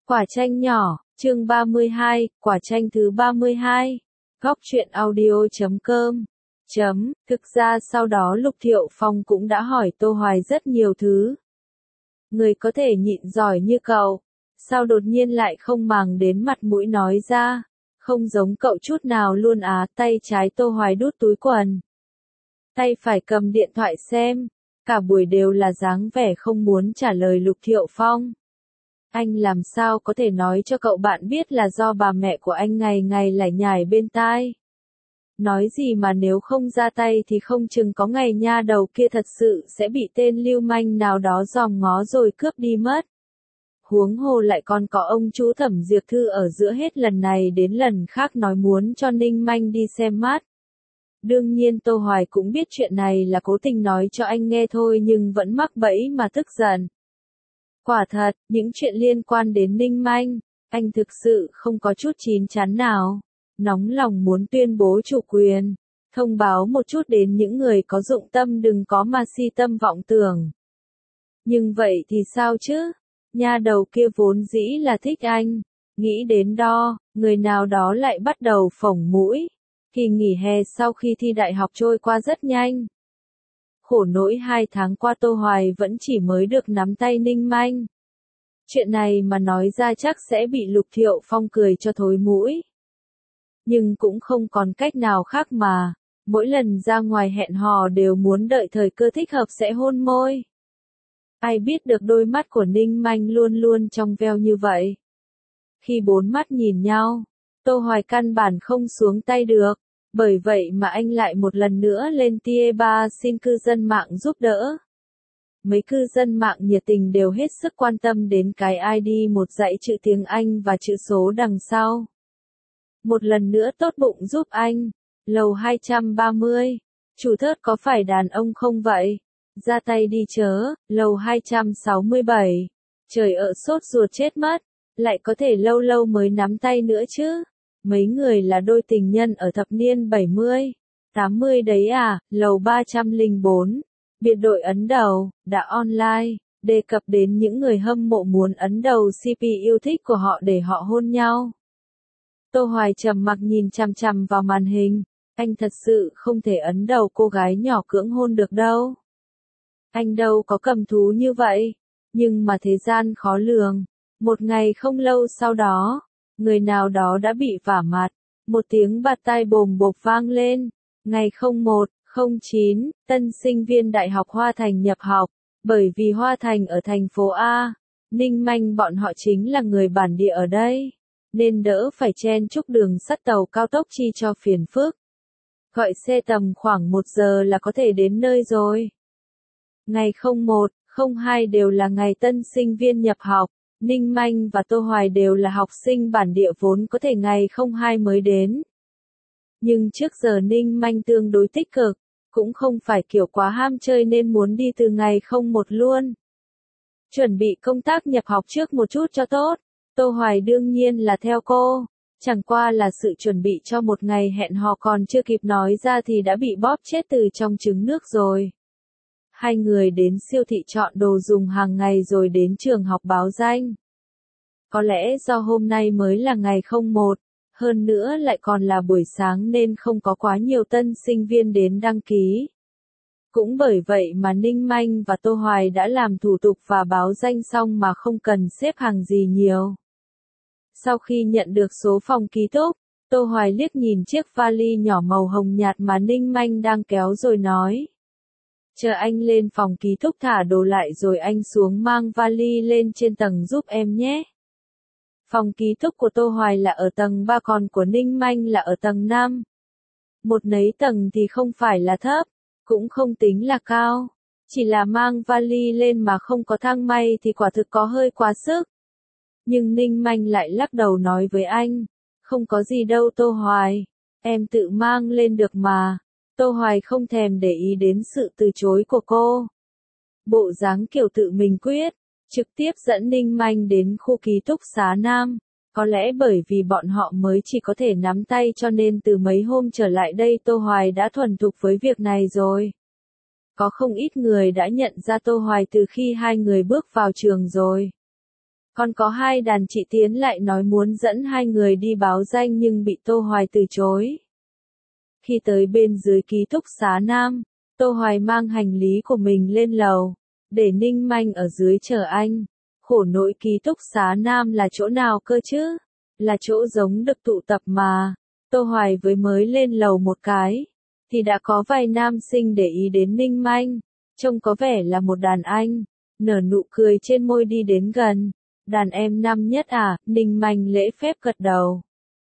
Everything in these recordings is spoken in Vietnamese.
Quả chanh nhỏ, chương 32, quả chanh thứ 32. Góc truyện audio.com. Thực ra sau đó Lục Thiệu Phong cũng đã hỏi Tô Hoài rất nhiều thứ. Người có thể nhịn giỏi như cậu, sao đột nhiên lại không màng đến mặt mũi nói ra, không giống cậu chút nào luôn á. Tay trái Tô Hoài đút túi quần, tay phải cầm điện thoại xem, cả buổi đều là dáng vẻ không muốn trả lời Lục Thiệu Phong. Anh làm sao có thể nói cho cậu bạn biết là do bà mẹ của anh ngày ngày lải nhải bên tai. Nói gì mà nếu không ra tay thì không chừng có ngày nha đầu kia thật sự sẽ bị tên lưu manh nào đó dòm ngó rồi cướp đi mất. Huống hồ lại còn có ông chú Thẩm Diệp Thư ở giữa, hết lần này đến lần khác nói muốn cho Ninh Manh đi xem mắt. Đương nhiên Tô Hoài cũng biết chuyện này là cố tình nói cho anh nghe thôi, nhưng vẫn mắc bẫy mà tức giận. Quả thật, những chuyện liên quan đến Ninh Manh, anh thực sự không có chút chín chắn nào. Nóng lòng muốn tuyên bố chủ quyền, thông báo một chút đến những người có dụng tâm đừng có mà si tâm vọng tưởng. Nhưng vậy thì sao chứ? Nha đầu kia vốn dĩ là thích anh. Nghĩ đến đó, người nào đó lại bắt đầu phồng mũi. Kỳ nghỉ hè sau khi thi đại học trôi qua rất nhanh. Khổ nỗi 2 tháng qua Tô Hoài vẫn chỉ mới được nắm tay Ninh Manh. Chuyện này mà nói ra chắc sẽ bị Lục Thiệu Phong cười cho thối mũi. Nhưng cũng không còn cách nào khác mà, mỗi lần ra ngoài hẹn hò đều muốn đợi thời cơ thích hợp sẽ hôn môi. Ai biết được đôi mắt của Ninh Manh luôn luôn trong veo như vậy. Khi 4 mắt nhìn nhau, Tô Hoài căn bản không xuống tay được, bởi vậy mà anh lại một lần nữa lên tia ba xin cư dân mạng giúp đỡ. Mấy cư dân mạng nhiệt tình đều hết sức quan tâm đến cái ID một dãy chữ tiếng Anh và chữ số đằng sau. Một lần nữa tốt bụng giúp anh. Lầu 230. Chủ thớt có phải đàn ông không vậy? Ra tay đi chớ. Lầu 267. Trời ợ sốt ruột chết mất. Lại có thể lâu lâu mới nắm tay nữa chứ. Mấy người là đôi tình nhân ở thập niên 70, 80 đấy à. Lầu 304. Biệt đội ấn đầu, đã online, đề cập đến những người hâm mộ muốn ấn đầu CP yêu thích của họ để họ hôn nhau. Tô Hoài trầm mặc nhìn chằm chằm vào màn hình, anh thật sự không thể ấn đầu cô gái nhỏ cưỡng hôn được đâu. Anh đâu có cầm thú như vậy, nhưng mà thế gian khó lường. Một ngày không lâu sau đó, người nào đó đã bị vả mặt, một tiếng bạt tai bồm bộp vang lên. Ngày 01/09, tân sinh viên Đại học Hoa Thành nhập học, bởi vì Hoa Thành ở thành phố A, Ninh Manh bọn họ chính là người bản địa ở đây, nên đỡ phải chen chúc đường sắt tàu cao tốc chi cho phiền phức. Gọi xe tầm khoảng 1 giờ là có thể đến nơi rồi. Ngày 01/02 đều là ngày tân sinh viên nhập học, Ninh Manh và Tô Hoài đều là học sinh bản địa vốn có thể ngày 02 mới đến. Nhưng trước giờ Ninh Manh tương đối tích cực, cũng không phải kiểu quá ham chơi nên muốn đi từ ngày 01 luôn. Chuẩn bị công tác nhập học trước một chút cho tốt, Tô Hoài đương nhiên là theo cô, chẳng qua là sự chuẩn bị cho một ngày hẹn hò còn chưa kịp nói ra thì đã bị bóp chết từ trong trứng nước rồi. Hai người đến siêu thị chọn đồ dùng hàng ngày rồi đến trường học báo danh. Có lẽ do hôm nay mới là ngày 01. Hơn nữa lại còn là buổi sáng nên không có quá nhiều tân sinh viên đến đăng ký. Cũng bởi vậy mà Ninh Manh và Tô Hoài đã làm thủ tục và báo danh xong mà không cần xếp hàng gì nhiều. Sau khi nhận được số phòng ký túc, Tô Hoài liếc nhìn chiếc vali nhỏ màu hồng nhạt mà Ninh Manh đang kéo rồi nói. Chờ anh lên phòng ký túc thả đồ lại rồi anh xuống mang vali lên trên tầng giúp em nhé. Phòng ký túc của Tô Hoài là ở tầng 3 còn của Ninh Manh là ở tầng 5. Một nấy tầng thì không phải là thấp, cũng không tính là cao. Chỉ là mang vali lên mà không có thang may thì quả thực có hơi quá sức. Nhưng Ninh Manh lại lắc đầu nói với anh, không có gì đâu Tô Hoài, em tự mang lên được mà. Tô Hoài không thèm để ý đến sự từ chối của cô. Bộ dáng kiểu tự mình quyết. Trực tiếp dẫn Ninh Manh đến khu ký túc xá Nam. Có lẽ bởi vì bọn họ mới chỉ có thể nắm tay cho nên từ mấy hôm trở lại đây Tô Hoài đã thuần thục với việc này rồi. Có không ít người đã nhận ra Tô Hoài từ khi hai người bước vào trường rồi. Còn có hai đàn chị tiến lại nói muốn dẫn hai người đi báo danh nhưng bị Tô Hoài từ chối. Khi tới bên dưới ký túc xá Nam, Tô Hoài mang hành lý của mình lên lầu, để Ninh Manh ở dưới chờ anh. Khổ nỗi ký túc xá Nam là chỗ nào cơ chứ? Là chỗ giống được tụ tập mà. Tô Hoài với mới lên lầu một cái, thì đã có vài nam sinh để ý đến Ninh Manh. Trông có vẻ là một đàn anh, nở nụ cười trên môi đi đến gần. Đàn em năm nhất à? Ninh Manh lễ phép gật đầu.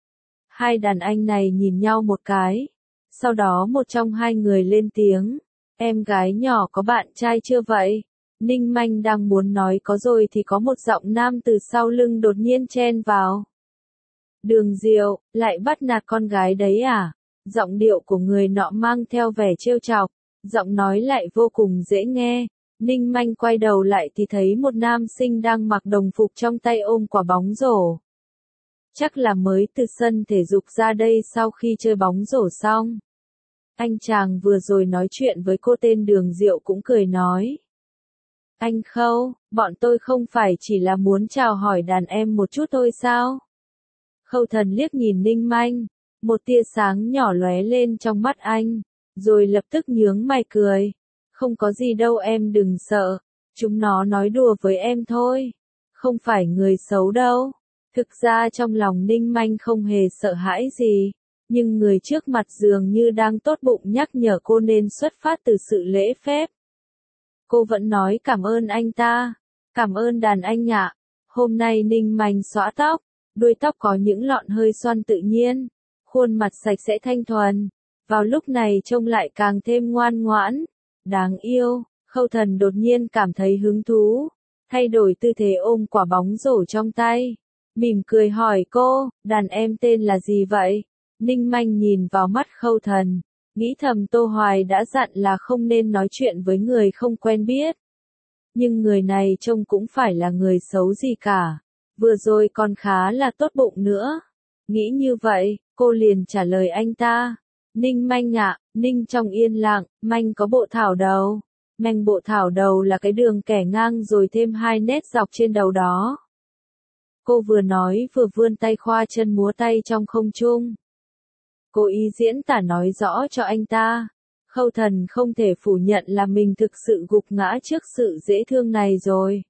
Hai đàn anh này nhìn nhau một cái. Sau đó một trong hai người lên tiếng. Em gái nhỏ có bạn trai chưa vậy? Ninh Manh đang muốn nói có rồi thì có một giọng nam từ sau lưng đột nhiên chen vào. Đường Diệu, lại bắt nạt con gái đấy à? Giọng điệu của người nọ mang theo vẻ trêu chọc, giọng nói lại vô cùng dễ nghe. Ninh Manh quay đầu lại thì thấy một nam sinh đang mặc đồng phục trong tay ôm quả bóng rổ. Chắc là mới từ sân thể dục ra đây sau khi chơi bóng rổ xong. Anh chàng vừa rồi nói chuyện với cô tên Đường Diệu cũng cười nói. Anh Khâu, bọn tôi không phải chỉ là muốn chào hỏi đàn em một chút thôi sao? Khâu Thần liếc nhìn Ninh Manh, một tia sáng nhỏ lóe lên trong mắt anh, rồi lập tức nhướng mày cười. Không có gì đâu em đừng sợ, chúng nó nói đùa với em thôi, không phải người xấu đâu. Thực ra trong lòng Ninh Manh không hề sợ hãi gì, nhưng người trước mặt dường như đang tốt bụng nhắc nhở cô nên xuất phát từ sự lễ phép. Cô vẫn nói cảm ơn anh ta, cảm ơn đàn anh ạ. Hôm nay Ninh Manh xõa tóc, đuôi tóc có những lọn hơi xoăn tự nhiên, khuôn mặt sạch sẽ thanh thuần, vào lúc này trông lại càng thêm ngoan ngoãn, đáng yêu. Khâu Thần đột nhiên cảm thấy hứng thú, thay đổi tư thế ôm quả bóng rổ trong tay, mỉm cười hỏi cô, đàn em tên là gì vậy? Ninh Manh nhìn vào mắt Khâu Thần, nghĩ thầm Tô Hoài đã dặn là không nên nói chuyện với người không quen biết. Nhưng người này trông cũng phải là người xấu gì cả, vừa rồi còn khá là tốt bụng nữa. Nghĩ như vậy, cô liền trả lời anh ta. Ninh Manh ạ. Ninh trong yên lặng, Manh có bộ thảo đầu. Manh bộ thảo đầu là cái đường kẻ ngang rồi thêm hai nét dọc trên đầu đó. Cô vừa nói vừa vươn tay khoa chân múa tay trong không trung. Cô ý diễn tả nói rõ cho anh ta. Khâu Thần không thể phủ nhận là mình thực sự gục ngã trước sự dễ thương này rồi.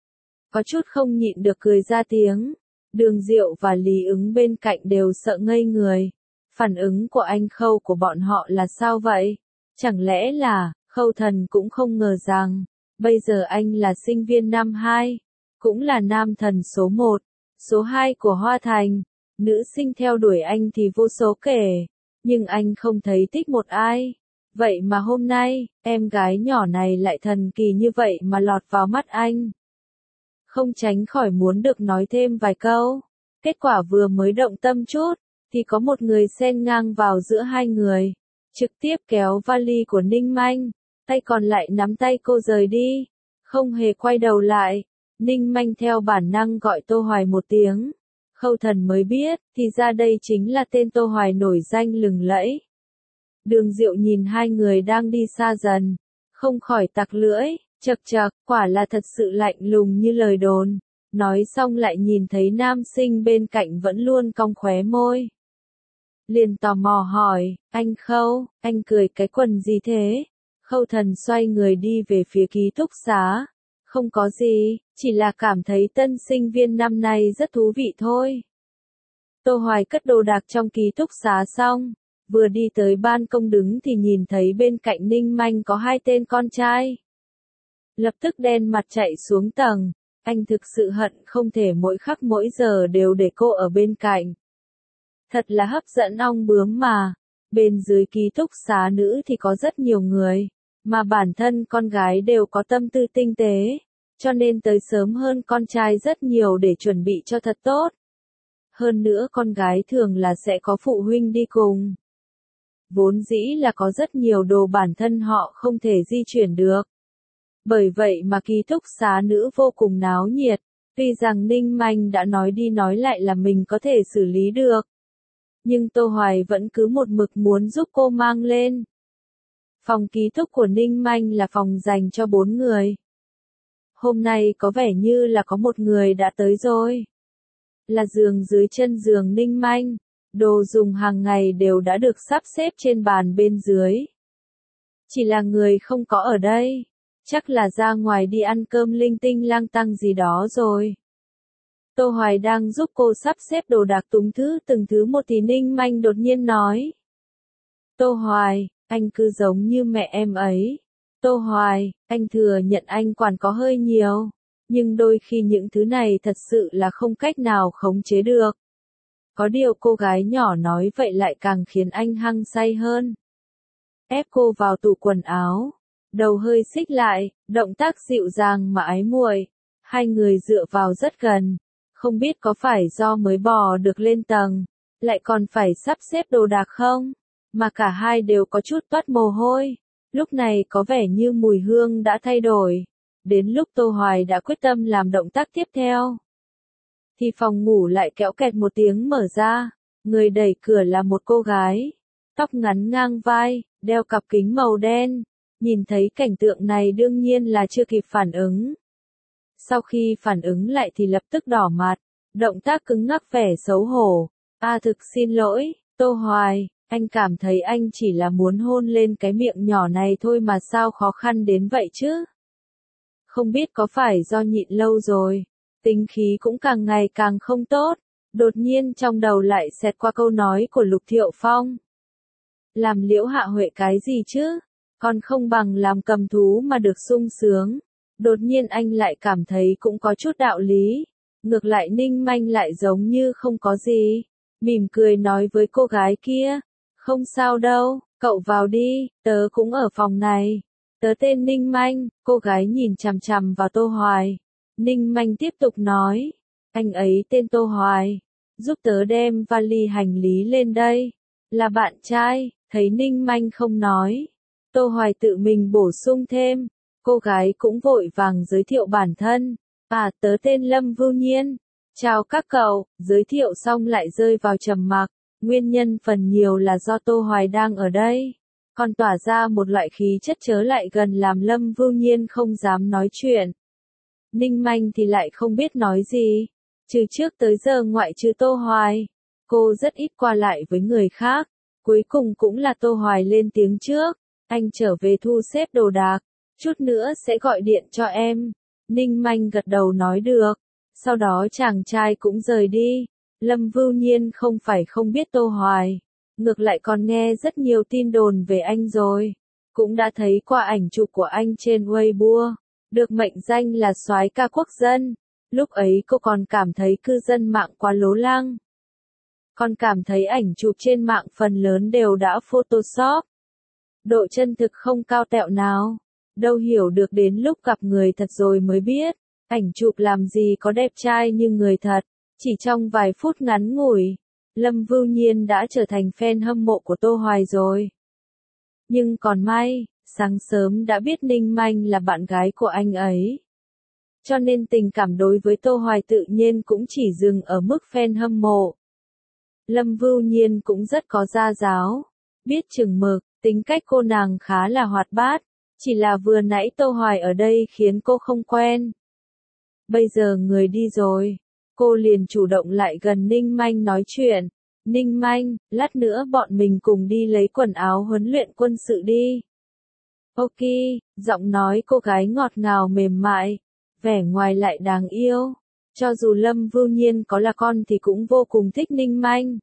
Có chút không nhịn được cười ra tiếng. Đường Diệu và Lý Ứng bên cạnh đều sợ ngây người. Phản ứng của anh Khâu của bọn họ là sao vậy? Chẳng lẽ là, Khâu Thần cũng không ngờ rằng, bây giờ anh là sinh viên năm 2, cũng là nam thần số 1, số 2 của Hoa Thành. Nữ sinh theo đuổi anh thì vô số kể, nhưng anh không thấy thích một ai. Vậy mà hôm nay, em gái nhỏ này lại thần kỳ như vậy mà lọt vào mắt anh. Không tránh khỏi muốn được nói thêm vài câu. Kết quả vừa mới động tâm chút, thì có một người xen ngang vào giữa hai người, trực tiếp kéo vali của Ninh Manh, tay còn lại nắm tay cô rời đi, không hề quay đầu lại. Ninh Manh theo bản năng gọi Tô Hoài một tiếng. Khâu Thần mới biết, thì ra đây chính là tên Tô Hoài nổi danh lừng lẫy. Đường Diệu nhìn hai người đang đi xa dần, không khỏi tặc lưỡi, chậc chậc, quả là thật sự lạnh lùng như lời đồn. Nói xong lại nhìn thấy nam sinh bên cạnh vẫn luôn cong khóe môi. Liền tò mò hỏi, anh Khâu, anh cười cái quần gì thế? Khâu Thần xoay người đi về phía ký túc xá. Không có gì, chỉ là cảm thấy tân sinh viên năm nay rất thú vị thôi. Tô Hoài cất đồ đạc trong ký túc xá xong, vừa đi tới ban công đứng thì nhìn thấy bên cạnh Ninh Manh có hai tên con trai. Lập tức đen mặt chạy xuống tầng, anh thực sự hận không thể mỗi khắc mỗi giờ đều để cô ở bên cạnh. Thật là hấp dẫn ong bướm mà. Bên dưới ký túc xá nữ thì có rất nhiều người, mà bản thân con gái đều có tâm tư tinh tế, cho nên tới sớm hơn con trai rất nhiều để chuẩn bị cho thật tốt. Hơn nữa con gái thường là sẽ có phụ huynh đi cùng. Vốn dĩ là có rất nhiều đồ bản thân họ không thể di chuyển được. Bởi vậy mà ký túc xá nữ vô cùng náo nhiệt, tuy rằng Ninh Manh đã nói đi nói lại là mình có thể xử lý được. Nhưng Tô Hoài vẫn cứ một mực muốn giúp cô mang lên. Phòng ký túc của Ninh Manh là phòng dành cho 4 người. Hôm nay có vẻ như là có một người đã tới rồi. Là giường dưới chân giường Ninh Manh, đồ dùng hàng ngày đều đã được sắp xếp trên bàn bên dưới. Chỉ là người không có ở đây, chắc là ra ngoài đi ăn cơm linh tinh lang tăng gì đó rồi. Tô Hoài đang giúp cô sắp xếp đồ đạc túng thứ từng thứ một thì Ninh Manh đột nhiên nói. Tô Hoài, anh cứ giống như mẹ em ấy. Tô Hoài, anh thừa nhận anh quản có hơi nhiều, nhưng đôi khi những thứ này thật sự là không cách nào khống chế được. Có điều cô gái nhỏ nói vậy lại càng khiến anh hăng say hơn. Ép cô vào tủ quần áo, đầu hơi xích lại, động tác dịu dàng mà ái muội. Hai người dựa vào rất gần, không biết có phải do mới bò được lên tầng, lại còn phải sắp xếp đồ đạc không, mà cả hai đều có chút toát mồ hôi. Lúc này có vẻ như mùi hương đã thay đổi. Đến lúc Tô Hoài đã quyết tâm làm động tác tiếp theo, thì phòng ngủ lại kéo kẹt một tiếng mở ra. Người đẩy cửa là một cô gái, tóc ngắn ngang vai, đeo cặp kính màu đen. Nhìn thấy cảnh tượng này đương nhiên là chưa kịp phản ứng. Sau khi phản ứng lại thì lập tức đỏ mặt, động tác cứng ngắc vẻ xấu hổ. Thực xin lỗi, Tô Hoài, anh cảm thấy anh chỉ là muốn hôn lên cái miệng nhỏ này thôi mà sao khó khăn đến vậy chứ? Không biết có phải do nhịn lâu rồi, tính khí cũng càng ngày càng không tốt. Đột nhiên trong đầu lại xẹt qua câu nói của Lục Thiệu Phong. Làm Liễu Hạ Huệ cái gì chứ? Còn không bằng làm cầm thú mà được sung sướng. Đột nhiên anh lại cảm thấy cũng có chút đạo lý. Ngược lại Ninh Manh lại giống như không có gì. Mỉm cười nói với cô gái kia. Không sao đâu, cậu vào đi, tớ cũng ở phòng này. Tớ tên Ninh Manh. Cô gái nhìn chằm chằm vào Tô Hoài. Ninh Manh tiếp tục nói. Anh ấy tên Tô Hoài. Giúp tớ đem vali hành lý lên đây. Là bạn trai. Thấy Ninh Manh không nói, Tô Hoài tự mình bổ sung thêm. Cô gái cũng vội vàng giới thiệu bản thân. Tớ tên Lâm Vưu Nhiên. Chào các cậu. Giới thiệu xong lại rơi vào trầm mặc. Nguyên nhân phần nhiều là do Tô Hoài đang ở đây, còn tỏa ra một loại khí chất chớ lại gần làm Lâm Vưu Nhiên không dám nói chuyện. Ninh Manh thì lại không biết nói gì. Từ trước tới giờ ngoại trừ Tô Hoài, cô rất ít qua lại với người khác. Cuối cùng cũng là Tô Hoài lên tiếng trước. Anh trở về thu xếp đồ đạc, chút nữa sẽ gọi điện cho em. Ninh Manh gật đầu nói được. Sau đó chàng trai cũng rời đi. Lâm Vưu Nhiên không phải không biết Tô Hoài, ngược lại còn nghe rất nhiều tin đồn về anh rồi. Cũng đã thấy qua ảnh chụp của anh trên Weibo, được mệnh danh là soái ca quốc dân. Lúc ấy cô còn cảm thấy cư dân mạng quá lố lăng. Còn cảm thấy ảnh chụp trên mạng phần lớn đều đã Photoshop. Độ chân thực không cao tẹo nào. Đâu hiểu được đến lúc gặp người thật rồi mới biết, ảnh chụp làm gì có đẹp trai như người thật. Chỉ trong vài phút ngắn ngủi, Lâm Vưu Nhiên đã trở thành fan hâm mộ của Tô Hoài rồi. Nhưng còn may, sáng sớm đã biết Ninh Manh là bạn gái của anh ấy. Cho nên tình cảm đối với Tô Hoài tự nhiên cũng chỉ dừng ở mức fan hâm mộ. Lâm Vưu Nhiên cũng rất có gia giáo, biết chừng mực, tính cách cô nàng khá là hoạt bát, chỉ là vừa nãy Tô Hoài ở đây khiến cô không quen. Bây giờ người đi rồi, cô liền chủ động lại gần Ninh Manh nói chuyện. Ninh Manh, lát nữa bọn mình cùng đi lấy quần áo huấn luyện quân sự đi. Ok, giọng nói cô gái ngọt ngào mềm mại, vẻ ngoài lại đáng yêu. Cho dù Lâm Vưu Nhiên có là con thì cũng vô cùng thích Ninh Manh.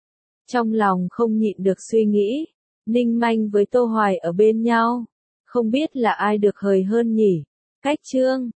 Trong lòng không nhịn được suy nghĩ, Ninh Manh với Tô Hoài ở bên nhau, không biết là ai được hời hơn nhỉ. Cách chương